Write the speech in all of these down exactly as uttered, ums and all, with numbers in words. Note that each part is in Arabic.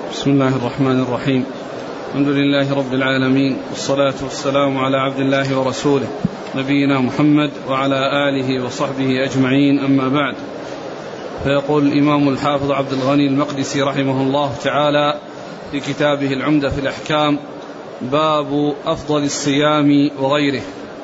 بسم الله الرحمن الرحيم. الحمد لله رب العالمين، والصلاة والسلام على عبد الله ورسوله نبينا محمد وعلى آله وصحبه أجمعين، أما بعد. فيقول الإمام الحافظ عبد الغني المقدسي رحمه الله تعالى في كتابه العمدة في الأحكام: باب أفضل الصيام وغيره.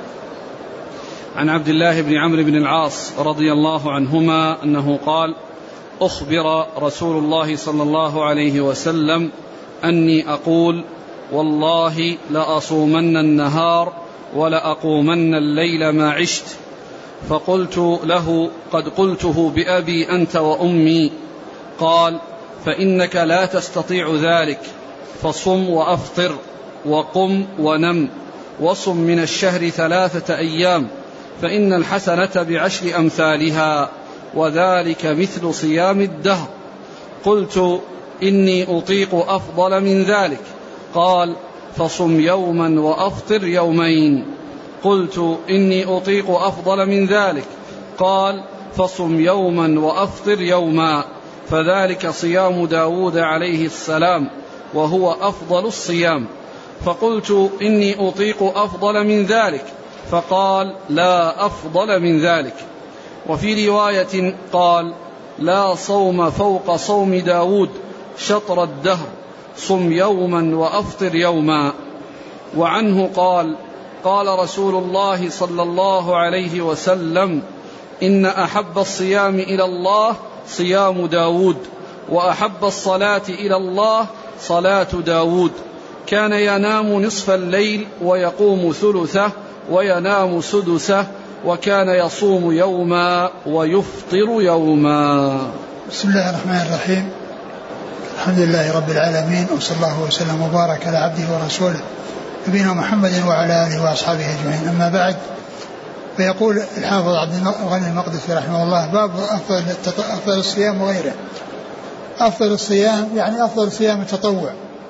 عن عبد الله بن عمرو بن العاص رضي الله عنهما أنه قال: أخبر رسول الله صلى الله عليه وسلم أني أقول: والله لأصومن النهار ولأقومن الليل ما عشت. فقلت له: قد قلته بأبي أنت وأمي. قال: فإنك لا تستطيع ذلك، فصم وأفطر وقم ونم، وصم من الشهر ثلاثة أيام، فإن الحسنة بعشر أمثالها، وذلك مثل صيام الدهر. قلت: إني أطيق أفضل من ذلك. قال: فصم يوما وأفطر يومين. قلت: إني أطيق أفضل من ذلك. قال: فصم يوما وأفطر يوما، فذلك صيام داود عليه السلام، وهو أفضل الصيام. فقلت: إني أطيق أفضل من ذلك. فقال: لا أفضل من ذلك. وفي رواية قال: لا صوم فوق صوم داود شطر الدهر، صم يوما وأفطر يوما. وعنه قال: قال رسول الله صلى الله عليه وسلم: إن أحب الصيام إلى الله صيام داود، وأحب الصلاة إلى الله صلاة داود. كان ينام نصف الليل ويقوم ثلثه وينام سدسه، وكان يصوم يوما ويفطر يوما. بسم الله الرحمن الرحيم. الحمد لله رب العالمين، وصلى الله وسلم وبارك على عبده ورسوله نبينا محمد وعلى آله وأصحابه أجمعين، أما بعد. فيقول الحافظ عبد الغني المقدسي رحمه الله: باب أفضل, أفضل الصيام وغيره. أفضل الصيام يعني أفضل صيام التطوع،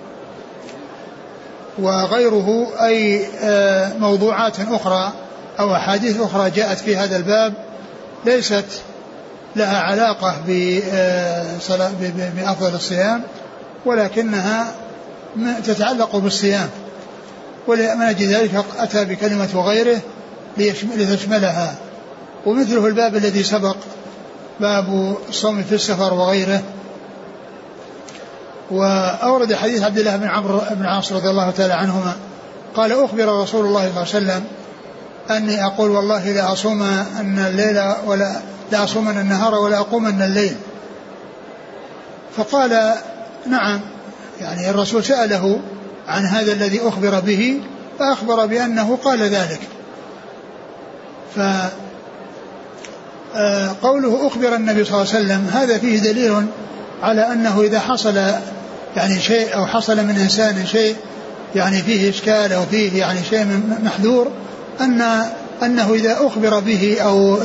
وغيره أي موضوعات أخرى أو أحاديث أخرى جاءت في هذا الباب ليست لها علاقة بأفضل الصيام، ولكنها تتعلق بالصيام، ولمن أجل ذلك أتى بكلمة وغيره لتشملها. ومثله الباب الذي سبق، باب الصوم في السفر وغيره. وأورد حديث عبد الله بن عمرو بن العاص رضي الله تعالى عنهما قال: أخبر رسول الله صلى الله عليه وسلم أني أقول: والله لا أصوم أن الليل ولا لا أصومن النهار ولا أقومن الليل. فقال: نعم، يعني الرسول سأله عن هذا الذي أخبر به، فأخبر بأنه قال ذلك. فقوله أخبر النبي صلى الله عليه وسلم هذا فيه دليل على أنه إذا حصل يعني شيء أو حصل من إنسان شيء يعني فيه إشكال أو فيه يعني شيء محذور، أن أنه إذا أخبر به أو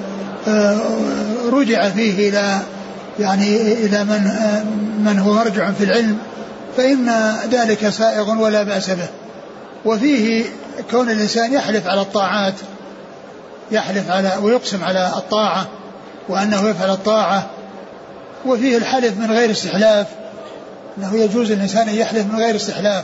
رجع فيه إلى يعني إلى من من هو مرجع في العلم، فإن ذلك سائغ ولا بأس به. وفيه كون الإنسان يحلف على الطاعات، يحلف على ويقسم على الطاعة وأنه يفعل الطاعة. وفيه الحلف من غير استحلاف، أنه يجوز الإنسان أن يحلف من غير استحلاف.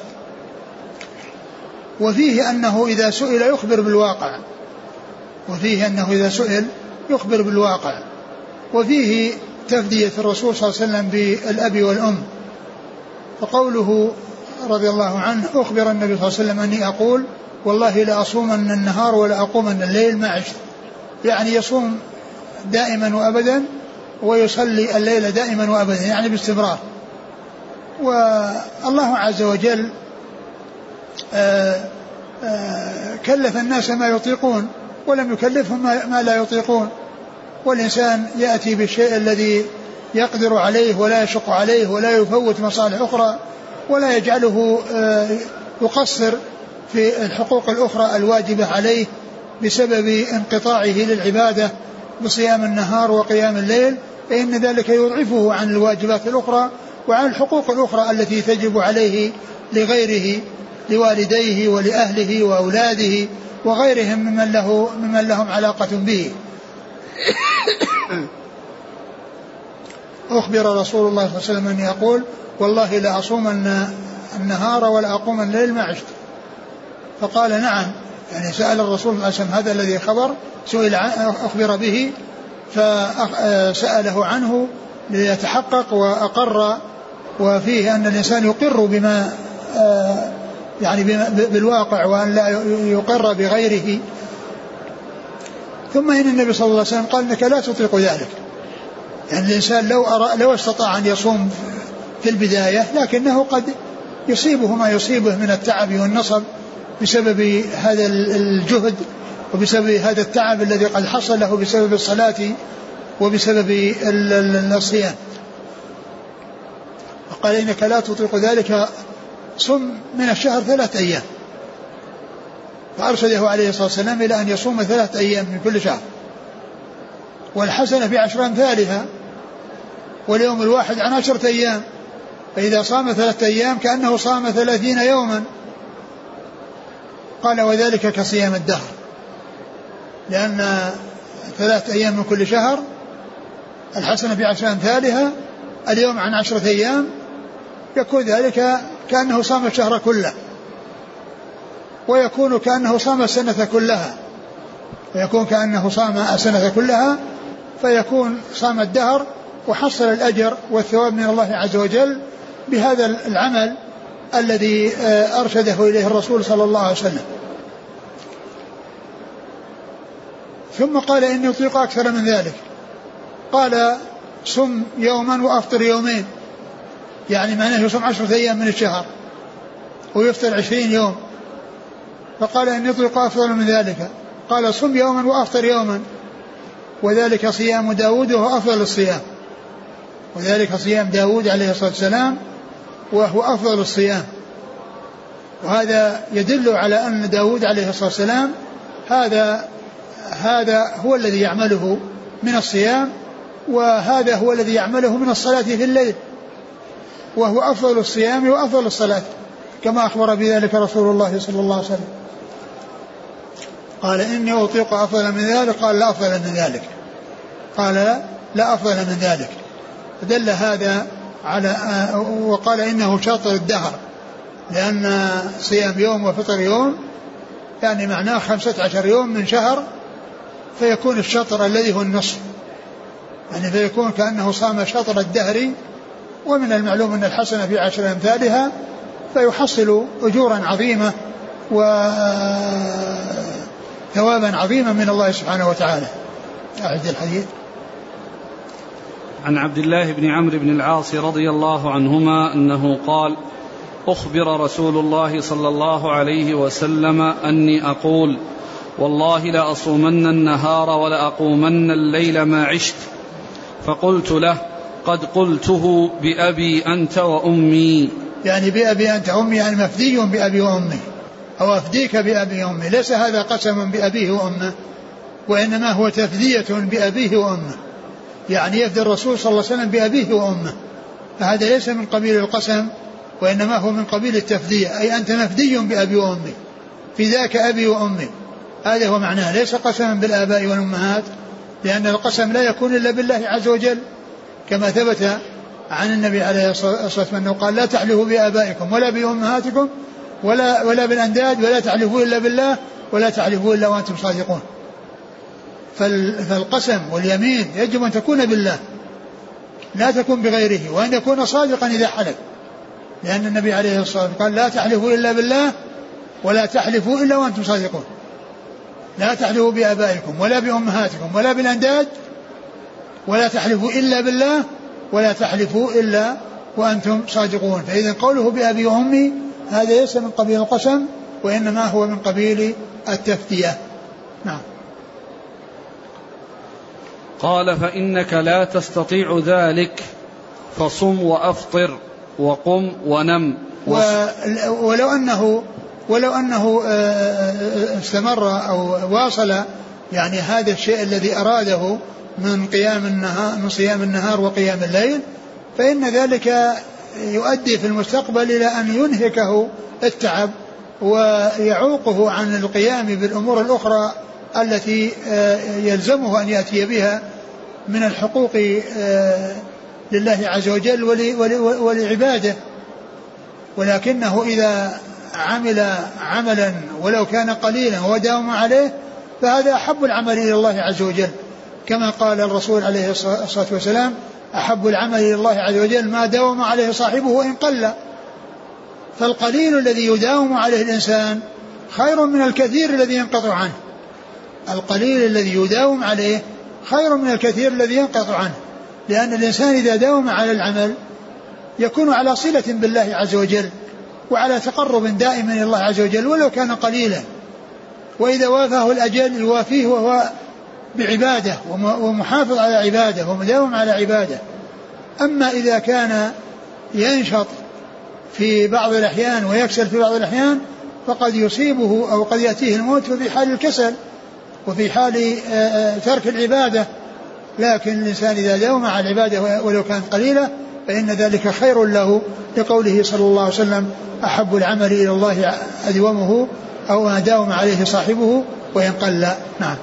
وفيه أنه إذا سئل يخبر بالواقع، وفيه أنه إذا سئل يخبر بالواقع. وفيه تفدية الرسول صلى الله عليه وسلم بالأب والأم. فقوله رضي الله عنه: أخبر النبي صلى الله عليه وسلم أني أقول: والله لا أصومن النهار ولا أقومن الليل ما عشت، يعني يصوم دائما وأبدا ويصلي الليل دائما وأبدا، يعني باستمرار. والله عز وجل آآ آآ كلف الناس ما يطيقون ولم يكلفهم ما لا يطيقون. والإنسان يأتي بالشيء الذي يقدر عليه ولا يشق عليه ولا يفوت مصالح أخرى ولا يجعله يقصر في الحقوق الأخرى الواجبة عليه بسبب انقطاعه للعبادة بصيام النهار وقيام الليل، فإن ذلك يضعفه عن الواجبات الأخرى وعن الحقوق الأخرى التي تجب عليه لغيره، لوالديه ولأهله وأولاده وغيرهم ممن له ممن لهم علاقة به. أخبر رسول الله صلى الله عليه وسلم أن يقول والله لا أصومن النهار ولا أقوم الليل ما عشت. فقال نعم، يعني سأل الرسول صلى الله عليه وسلم هذا الذي خبر سئل أخبر به فسأله عنه ليتحقق وأقر، وفيه أن الإنسان يقر بما يعني بالواقع وأن لا يقر بغيره. ثم إن النبي صلى الله عليه وسلم قال إنك لا تطيق ذلك، يعني الإنسان لو أرى لو استطاع أن يصوم في البداية لكنه قد يصيبه ما يصيبه من التعب والنصب بسبب هذا الجهد وبسبب هذا التعب الذي قد حصل له بسبب الصلاة وبسبب الصيام. وقال إنك لا تطيق ذلك، صم من الشهر ثلاث أيام. فأرشده عليه الصلاة والسلام إلى أن يصوم ثلاث أيام من كل شهر، والحسنة بعشر أمثالها، واليوم الواحد عن عشرة أيام، فإذا صام ثلاثة أيام كأنه صام ثلاثين يوما. قال وذلك كصيام الدهر، لأن ثلاث أيام من كل شهر الحسنة بعشر أمثالها، اليوم عن عشرة أيام، يكون ذلك كأنه صام الشهر كله، ويكون كأنه صام السنة كلها، ويكون كأنه صام السنة كلها، فيكون صام الدهر وحصل الأجر والثواب من الله عز وجل بهذا العمل الذي أرشده إليه الرسول صلى الله عليه وسلم. ثم قال إني أطيق أكثر من ذلك. قال صم يوما وأفطر يومين، يعني معناه يصوم عشرة أيام من الشهر ويفطر عشرين يوم. فقال إني أطيق أفضل من ذلك. قال صم يوما وأفطر يوما، وذلك صيام داود وهو أفضل الصيام، وذلك صيام داود عليه الصلاة والسلام وهو أفضل الصيام. وهذا يدل على أن داود عليه الصلاة والسلام هذا هذا هو الذي يعمله من الصيام، وهذا هو الذي يعمله من الصلاة في الليل، وهو أفضل الصيام وأفضل الصلاة، كما أخبر بذلك رسول الله صلى الله عليه وسلم. قال إني أطيق أفضل من ذلك. قال لا أفضل من ذلك. قال لا أفضل من ذلك. فدل هذا على، وقال إنه شاطر الدهر، لأن صيام يوم وفطر يوم يعني معناه خمسة عشر يوم من شهر، فيكون الشطر الذي هو النصف، يعني فيكون كأنه صام شطر الدهر. ومن المعلوم أن الحسنة في عشر أمثالها، فيحصل أجورا عظيمة وثوابا عظيما من الله سبحانه وتعالى. أعد الحديث. عن عبد الله بن عمرو بن العاص رضي الله عنهما أنه قال أخبر رسول الله صلى الله عليه وسلم أني أقول والله لأصومن النهار ولأقومن الليل ما عشت. فقلت له قد قلته بأبي أنت وأمي، يعني بأبي أنت وأمي يعني مفدي بأبي وأمي، أو أفديك بأبي وأمي. ليس هذا قسم بأبيه وأمه، وإنما هو تفدية بأبيه وأمه، يعني يفدي الرسول صلى الله عليه وسلم بأبيه وأمه، فهذا ليس من قبيل القسم، وإنما هو من قبيل التفدية، أي أنت مفدي بأبي وأمي، في ذاك أبي وأمي. هذا هو معناه، ليس قسما بالآباء والأمهات، لأن القسم لا يكون إلا بالله عز وجل، كما ثبت عن النبي عليه الصلاة والسلام أنه قال لا تحلفوا بآبائكم ولا بأمهاتكم ولا, ولا بالأنداد، ولا تحلفوا إلا بالله ولا تحلفوا إلا وأنتم صادقون. فالقسم واليمين يجب أن تكون بالله، لا تكون بغيره، وأن يكون صادقا إذا حلف، لأن النبي عليه الصلاة والسلام قال لا تحلفوا إلا بالله ولا تحلفوا إلا وأنتم صادقون. لا تحلفوا بآبائكم ولا بأمهاتكم ولا بالأنداد، ولا تحلفوا إلا بالله ولا تحلفوا إلا وأنتم صادقون. فإذا قوله بأبي وأمي هذا ليس من قبيل القسم، وإنما هو من قبيل التفتية. نعم. قال فإنك لا تستطيع ذلك فصم وأفطر وقم ونم. ولو أنه ولو أنه استمر أو واصل يعني هذا الشيء الذي أراده من قيام النهار من صيام النهار وقيام الليل، فإن ذلك يؤدي في المستقبل إلى أن ينهكه التعب ويعوقه عن القيام بالأمور الأخرى التي يلزمه أن يأتي بها من الحقوق لله عز وجل ولعباده، ولكنه إذا عمل عملا ولو كان قليلا وداوم عليه فهذا أحب العمل إلى الله عز وجل، كما قال الرسول عليه الصلاة والسلام: أحب العمل إلى الله عز وجل ما داوم عليه صاحبه وإن قل. فالقليل الذي يداوم عليه الإنسان خير من الكثير الذي ينقطع عنه. القليل الذي يداوم عليه خير من الكثير الذي ينقطع عنه، لأن الإنسان إذا داوم على العمل يكون على صلة بالله عز وجل وعلى تقرب دائم إلى الله عز وجل ولو كان قليلا، وإذا وافاه الأجل يوافيه وهو بعبادة ومحافظ على عبادة ومداوم على عبادة. أما إذا كان ينشط في بعض الأحيان ويكسل في بعض الأحيان فقد يصيبه أو قد يأتيه الموت في حال الكسل وفي حال ترك العبادة. لكن الإنسان إذا داوم على العبادة ولو كانت قليلة فإن ذلك خير له، لقوله صلى الله عليه وسلم: أحب العمل إلى الله أدومه أو ما داوم عليه صاحبه وإن قل. نعم.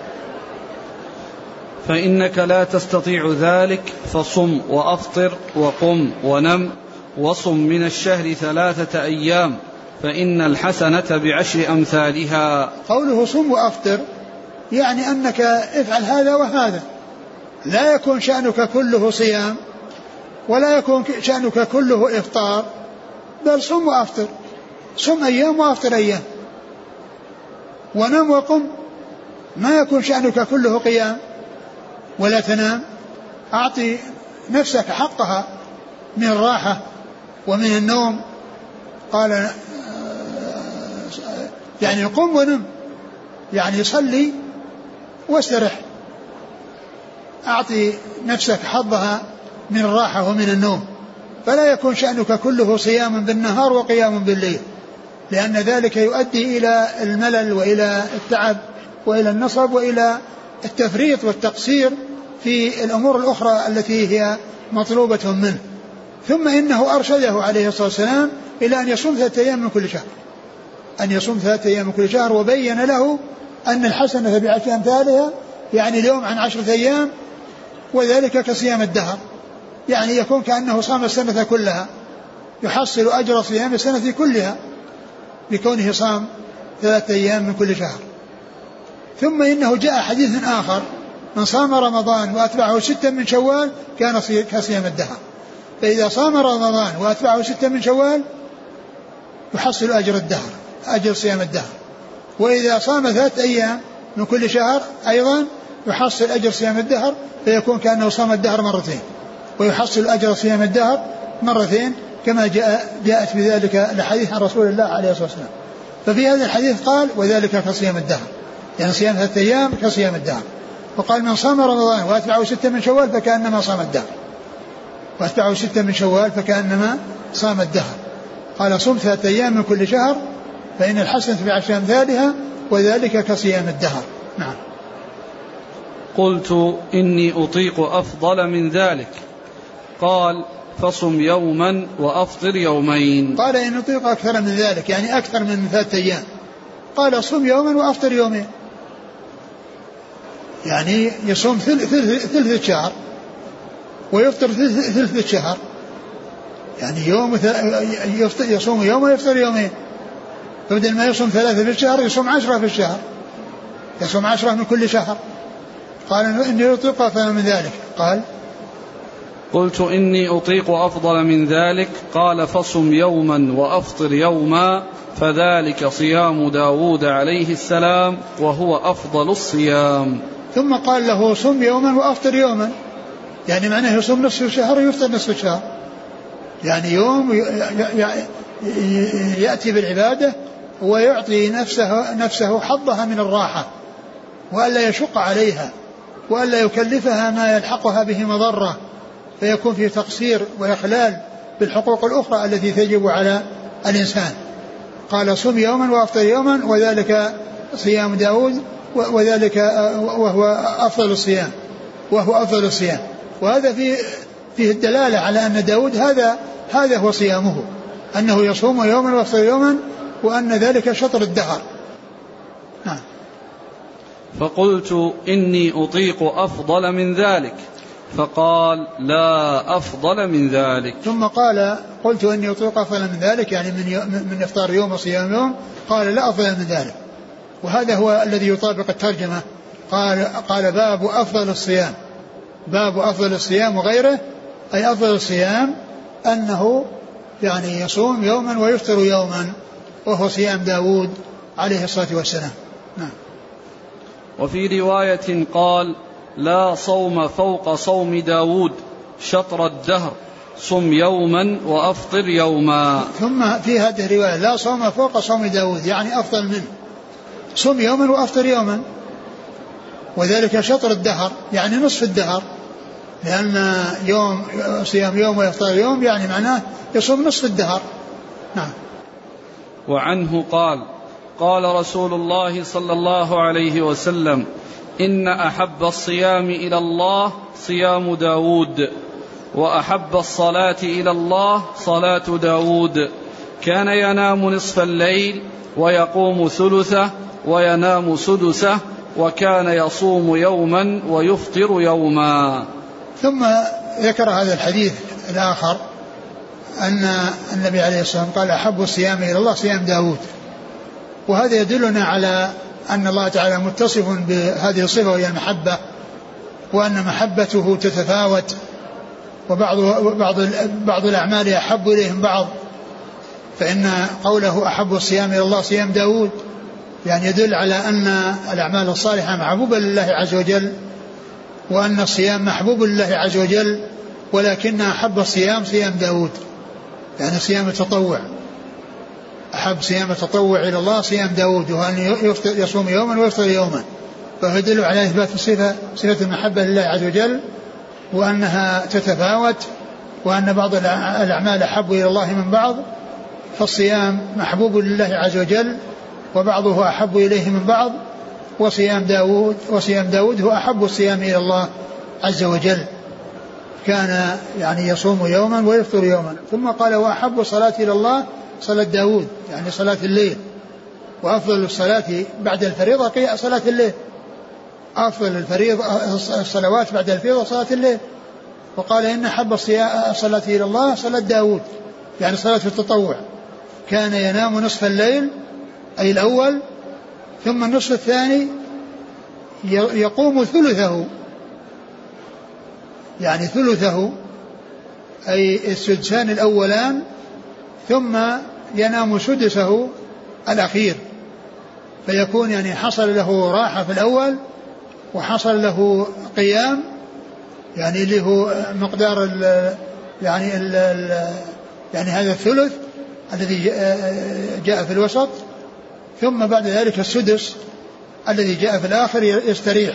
فإنك لا تستطيع ذلك فصم وأفطر وقم ونم وصم من الشهر ثلاثة أيام فإن الحسنة بعشر أمثالها. قوله صم وأفطر يعني أنك افعل هذا وهذا، لا يكون شأنك كله صيام ولا يكون شأنك كله إفطار، بل صم وأفطر، صم أيام وأفطر أيام، ونم وقم، ما يكون شأنك كله قيام ولا تنام. أعطي نفسك حقها من الراحة ومن النوم. قال يعني قم ونم، يعني صلي واسترح، أعطي نفسك حظها من الراحة ومن النوم، فلا يكون شأنك كله صيام بالنهار وقيام بالليل، لأن ذلك يؤدي إلى الملل وإلى التعب وإلى النصب وإلى التفريط والتقصير في الأمور الأخرى التي هي مطلوبة منه. ثم إنه أرشده عليه الصلاة والسلام إلى أن يصوم ثلاثة أيام من كل شهر، أن يصوم ثلاثة أيام من كل شهر، وبين له أن الحسنة بعشر أمثالها، يعني اليوم عن عشرة أيام، وذلك كصيام الدهر، يعني يكون كأنه صام السنة كلها، يحصل أجر صيام السنة كلها بكونه صام ثلاثة أيام من كل شهر. ثم إنه جاء حديث آخر: من صام رمضان وأتبعه ستا من شوال كان كصيام الدهر. فإذا صام رمضان وأتبعه ستا من شوال يحصل أجر الدهر، أجر صيام الدهر. وإذا صام ثلاثة أيام من كل شهر أيضا يحصل أجر صيام الدهر، فيكون كأنه صام الدهر مرتين، ويحصل أجر صيام الدهر مرتين، كما جاء جاءت بذلك الحديث عن رسول الله عليه الصلاة والسلام. ففي هذا الحديث قال: وذلك كصيام الدهر، يعني صيام ثلاثة أيام كصيام الدهر. وقال: من صام رمضان وأتبعه ستة من شوال فكأنما صام الدهر، وأتبعه ستة من شوال فكأنما صام الدهر. قال: صم ثلاثة أيام من كل شهر فإن الحسنة بعشر أمثالها وذلك كصيام الدهر. نعم. قلت: إني أطيق أفضل من ذلك. قال: فصم يوما وأفطر يومين. قال: إن أطيق أكثر من ذلك، يعني أكثر من ثلاثة أيام. قال: صم يوما وأفطر يومين، يعني يصوم ثلث الشهر ويفطر ثلث الشهر، يعني يوم يصوم يوم ويفطر يومين، فبدل ما يصوم ثلاثة في الشهر يصوم عشرة في الشهر، يصوم عشرة من كل شهر. قال: إني أطيق أفضل من ذلك. قال: قلت: إني أطيق أفضل من ذلك. قال: فصم يوما وأفطر يوما فذلك صيام داود عليه السلام وهو أفضل الصيام. ثم قال له: صم يوما وأفطر يوما، يعني معناه يصوم نصف الشهر ويفطر نصف الشهر، يعني يوم يأتي بالعبادة ويعطي نفسه, نفسه حظها من الراحة، وألا يشق عليها وألا يكلفها ما يلحقها به مضرة، فيكون فيه تقصير وإخلال بالحقوق الأخرى التي تجب على الإنسان. قال: صم يوما وأفطر يوما وذلك صيام داود وذلك وهو أفضل الصيام وهو أفضل الصيام. وهذا فيه فيه الدلالة على أن داود هذا هذا هو صيامه، أنه يصوم يوما ويفطر يوما، وأن ذلك شطر الدهر. نعم. فقلت: إني أطيق أفضل من ذلك. فقال لا أفضل من ذلك. ثم قال قلت إني أطيق أفضل من ذلك يعني من, من إفطار يوم وصيام يوم. قال لا أفضل من ذلك. وهذا هو الذي يطابق الترجمة. قال, قال باب أفضل الصيام. باب أفضل الصيام وغيره أي أفضل الصيام أنه يعني يصوم يوما ويفطر يوما وهو صيام داود عليه الصلاة والسلام. نعم. وفي رواية قال لا صوم فوق صوم داود شطر الدهر صم يوما وأفطر يوما. ثم في هذه الرواية لا صوم فوق صوم داود يعني أفضل منه صم يوما وأفطر يوما وذلك شطر الدهر يعني نصف الدهر لأن يوم صيام يوم ويفطر يوم يعني معناه يصوم نصف الدهر. نعم. وعنه قال قال رسول الله صلى الله عليه وسلم إن أحب الصيام إلى الله صيام داود وأحب الصلاة إلى الله صلاة داود كان ينام نصف الليل ويقوم ثلثه وينام سدسه وكان يصوم يوما ويفطر يوما. ثم ذكر هذا الحديث الآخر أن النبي عليه الصلاة والسلام قال أحب الصيام إلى الله صيام داود وهذا يدلنا على أن الله تعالى متصف بهذه الصفة وهي المحبة وأن محبته تتفاوت وبعض بعض بعض الأعمال أحب إليهم بعض فإن قوله أحب الصيام إلى الله صيام داود يعني يدل على أن الأعمال الصالحة محبوبة لله عز وجل وأن الصيام محبوب لله عز وجل ولكن أحب الصيام صيام داود يعني صيام التطوع أحب صيام التطوع إلى الله صيام داود وأن يصوم يوما ويفطر يوما فهو يدل على إثبات الصفة صفة المحبة لله عز وجل وأنها تتفاوت وأن بعض الأعمال أحب إلى الله من بعض فالصيام محبوب لله عز وجل وبعضه أحب إليه من بعض وصيام داود وصيام داود هو أحب الصيام إلى الله عز وجل كان يعني يصوم يوما ويفطر يوما. ثم قال وأحب الصلاة إلى الله صلاة داود يعني صلاة الليل وأفضل الصلاة بعد الفريضة صلاة الليل أفضل الفريضة الصلوات بعد الفريضة صلاة الليل. وقال إن أحب الصلاة إلى الله صلاة داود يعني صلاة التطوع كان ينام نصف الليل أي الأول ثم النصف الثاني يقوم ثلثه يعني ثلثه أي السدسان الأولان ثم ينام سدسه الأخير فيكون يعني حصل له راحة في الأول وحصل له قيام يعني اللي هو مقدار ال يعني ال يعني هذا الثلث الذي جاء في الوسط ثم بعد ذلك السدس الذي جاء في الآخر يستريح.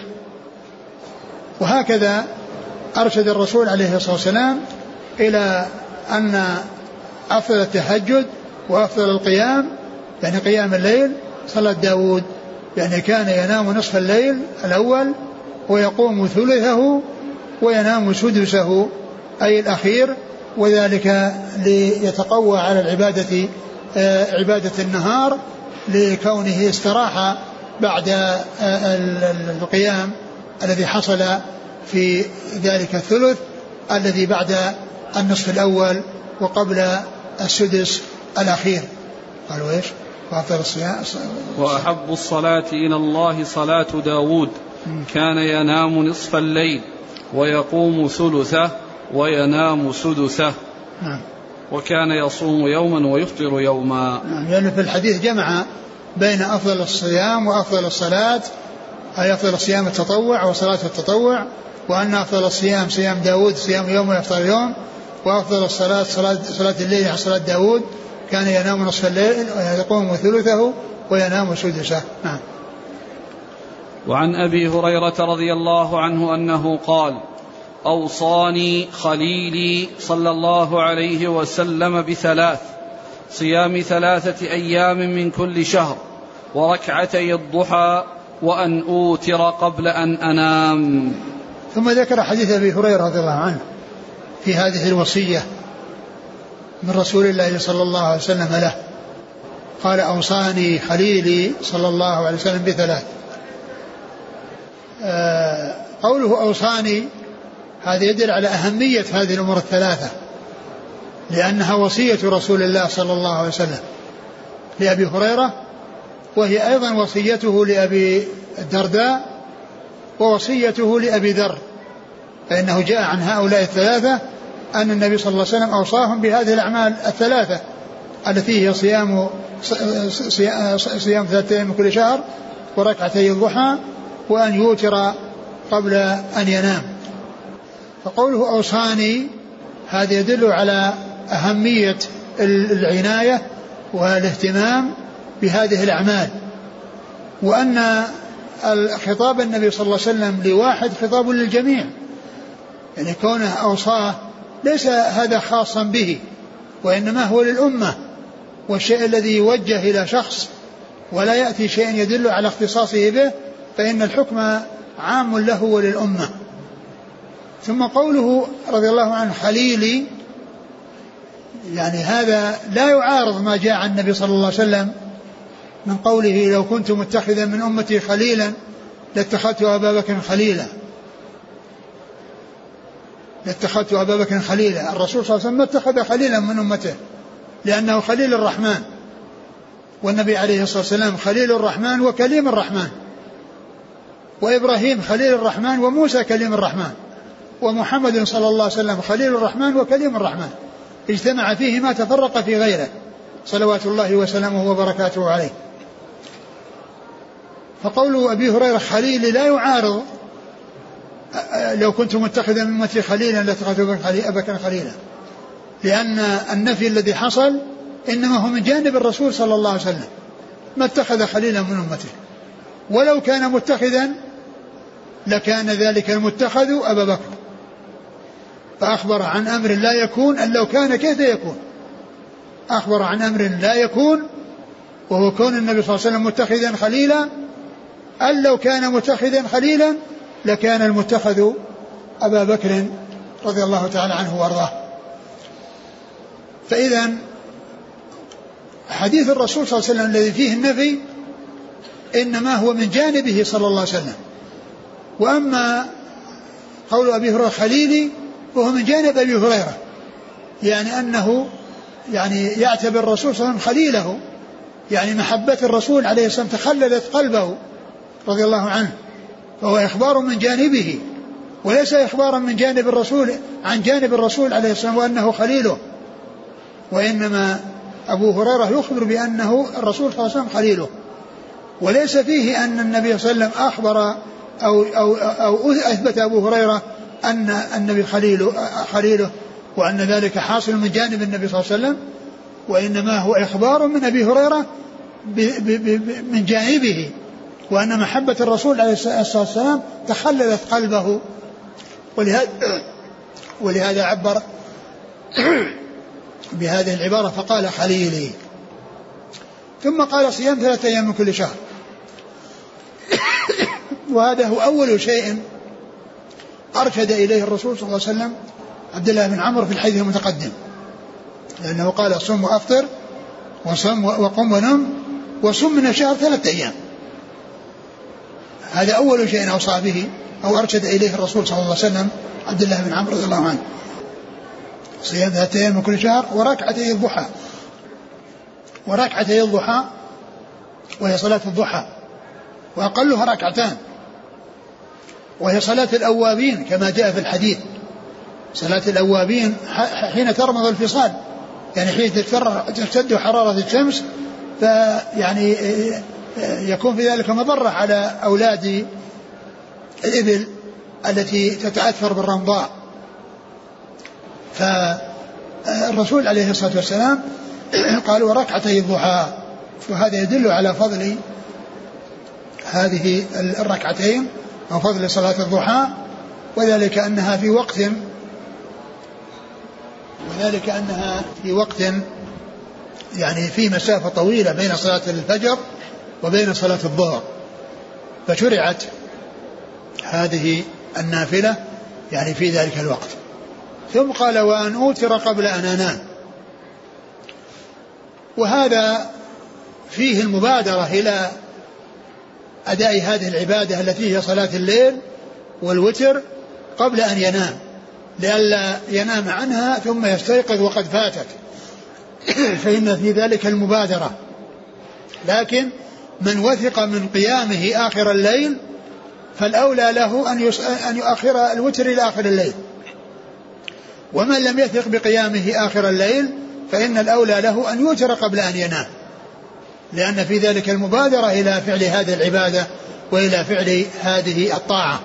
وهكذا أرشد الرسول عليه الصلاة والسلام إلى أن أفضل التهجد وأفضل القيام يعني قيام الليل صلاة داود يعني كان ينام نصف الليل الأول ويقوم ثلثه وينام سدسه أي الأخير وذلك ليتقوى على العبادة عبادة النهار لكونه استراحة بعد القيام الذي حصل في ذلك الثلث الذي بعد النصف الأول وقبل السدس الأخير. قالوا إيش؟ وأفضل الصيام وأحب الصلاة إلى الله صلاة داود كان ينام نصف الليل ويقوم ثلثه وينام سدسه وكان يصوم يوما ويفطر يوما. يعني يعني في الحديث جمع بين أفضل الصيام وأفضل الصلاة أي أفضل الصيام التطوع وصلاة التطوع وأن أفضل الصيام صيام داود صيام يوم ويفطر يوم وأفضل الصلاة صلاة, صلاة الليل على صلاة داود كان ينام نصف الليل ويقوم ثلثه وينام سدسه. نعم. وعن أبي هريرة رضي الله عنه أنه قال أوصاني خليلي صلى الله عليه وسلم بثلاث صيام ثلاثة أيام من كل شهر وركعتي الضحى وأن أوتر قبل أن أنام. ثم ذكر حديث أبي هريرة رضي الله عنه في هذه الوصية من رسول الله صلى الله عليه وسلم له قال أوصاني خليلي صلى الله عليه وسلم بثلاث. آه قوله أوصاني هذا يدل على أهمية هذه الأمور الثلاثة، لأنها وصية رسول الله صلى الله عليه وسلم لأبي هريرة، وهي أيضا وصيته لأبي الدرداء ووصيته لأبي ذر، فإنه جاء عن هؤلاء الثلاثة أن النبي صلى الله عليه وسلم أوصاهم بهذه الأعمال الثلاثة التي هي صيام صيام ثلاثة أيام من كل شهر وركعتي الضحى وأن يوتر قبل أن ينام. فقوله أوصاني هذا يدل على أهمية العناية والاهتمام بهذه الأعمال، وأن الخطاب النبي صلى الله عليه وسلم لواحد خطاب للجميع، يعني كونه أوصاه ليس هذا خاصا به، وإنما هو للأمة، والشيء الذي يوجه إلى شخص ولا يأتي شيء يدل على اختصاصه به فإن الحكم عام له وللأمة. ثم قوله رضي الله عنه خليلي، يعني هذا لا يعارض ما جاء عن النبي صلى الله عليه وسلم من قوله لو كنت متخذا من أمتي خليلا لاتخذت أبا بكر خليلا لاتخذت أبا بكر خليلا. الرسول صلى الله عليه وسلم اتخذ خليلا من أمته لأنه خليل الرحمن، والنبي عليه الصلاة والسلام خليل الرحمن وكليم الرحمن، وإبراهيم خليل الرحمن وموسى كليم الرحمن، ومحمد صلى الله عليه وسلم خليل الرحمن وكليم الرحمن، اجتمع فيه ما تفرق في غيره صلوات الله وسلامه وبركاته عليه. فقول أبي هريرة خليلي لا يعارض لو كنت متخذا من أمتي خليلا لاتخذت أبا بكر خليلا، لأن النفي الذي حصل إنما هو من جانب الرسول صلى الله عليه وسلم، ما اتخذ خليلا من أمته، ولو كان متخذا لكان ذلك المتخذ أبا بكر، فأخبر عن أمر لا يكون أن لو كان كيف يكون، أخبر عن أمر لا يكون وهو كون النبي صلى الله عليه وسلم متخذا خليلا، أن لو كان متخذا خليلا لكان المتخذ أبا بكر رضي الله تعالى عنه وارضاه. فإذا حديث الرسول صلى الله عليه وسلم الذي فيه النفي إنما هو من جانبه صلى الله عليه وسلم، وأما قول أبي هريرة خليلي وهو من جانب أبي هريرة، يعني أنه يعني يعتبر الرسول صلى الله عليه وسلم خليله، يعني محبة الرسول عليه السلام تخللت قلبه رضي الله عنه، فهو إخبار من جانبه وليس إخبارا من جانب الرسول عن جانب الرسول عليه السلام وأنه خليله، وإنما أبو هريرة يخبر بأنه الرسول صلى الله عليه وسلم خليله، وليس فيه أن النبي صلى الله عليه وسلم أخبر أو, أو, أو أثبت أبو هريرة أن النبي خليله, خليله وأن ذلك حاصل من جانب النبي صلى الله عليه وسلم، وإنما هو إخبار من أبي هريرة ب ب ب من جانبه، وأن محبة الرسول عليه الصلاة والسلام تخللت قلبه، ولهذا, ولهذا عبر بهذه العبارة فقال خليلي. ثم قال صيام ثلاثة أيام من كل شهر، وهذا هو أول شيء أرشد إليه الرسول صلى الله عليه وسلم عبد الله بن عمرو في الحديث المتقدم، لأنه قال صم وأفطر وصم وقم ونم وصم من الشهر ثلاثة أيام، هذا أول شيء أوصى به أو أرشد إليه الرسول صلى الله عليه وسلم عبد الله بن عمرو رضي الله عنه، صيام ثلاثة أيام من كل شهر وركعتي الضحى. وركعتي الضحى وهي صلاة الضحى وأقلها ركعتان، وهي صلاة الأوابين كما جاء في الحديث، صلاة الأوابين حين ترمض الفصال، يعني حين تشتد حرارة الشمس، فيعني يكون في ذلك مضرة على أولاد الإبل التي تتأثر بالرمضاء. فالرسول عليه الصلاة والسلام قال وركعتي الضحى، وهذا يدل على فضل هذه الركعتين أو فضل صلاة الضحى، وذلك أنها في وقت وذلك أنها في وقت يعني في مسافة طويلة بين صلاة الفجر وبين صلاة الظهر، فشرعت هذه النافلة يعني في ذلك الوقت. ثم قال وأن أوتر قبل أن أنام، وهذا فيه المبادرة إلى أداء هذه العبادة التي هي صلاة الليل والوتر قبل أن ينام، لئلا ينام عنها ثم يستيقظ وقد فاتت، فإن في ذلك المبادرة. لكن من وثق من قيامه آخر الليل فالأولى له أن يؤخر الوتر إلى آخر الليل، ومن لم يثق بقيامه آخر الليل فإن الأولى له أن يوتر قبل أن ينام، لأن في ذلك المبادرة إلى فعل هذه العبادة وإلى فعل هذه الطاعة،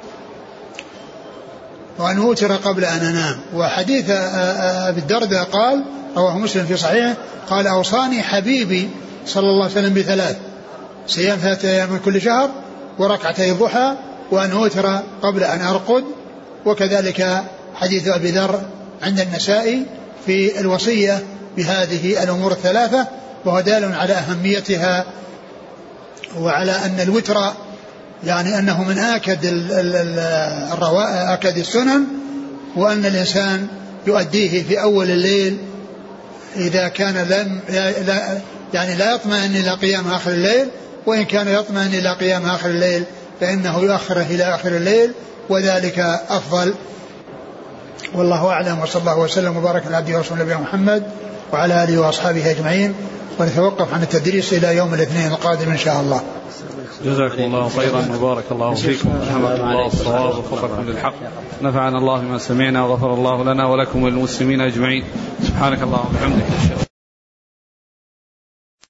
وأن يوتر قبل أن أنام. وحديث أبي الدرداء قال رواه مسلم في صحيحه قال أوصاني حبيبي صلى الله عليه وسلم بثلاث: صيام ثلاثة أيام من كل شهر، وركعتي الضحى، وأن أوتر قبل أن أرقد. وكذلك حديث أبي ذر عند النسائي في الوصية بهذه الأمور الثلاثة، وهو دال على أهميتها وعلى أن الوتر يعني أنه من آكد الرواء آكد السنن، وأن الإنسان يؤديه في أول الليل إذا كان لم يعني لا يطمئن إلى قيام آخر الليل، وإن كان يطمئن إلى قيام آخر الليل فإنه يؤخره إلى آخر الليل، وذلك أفضل. والله أعلم، وصلى الله وسلم وبارك على عبده ورسوله نبينا محمد وعلى آله وأصحابه أجمعين. ونتوقف عن التدريس إلى يوم الاثنين القادم إن شاء الله. جزاكم الله خيرا وبارك الله فيكم، رحمة الله الصواب وفقكم للحق، نفعنا الله بما سمعنا وغفر الله لنا ولكم وللمسلمين أجمعين. سبحانك اللهم وبحمدك.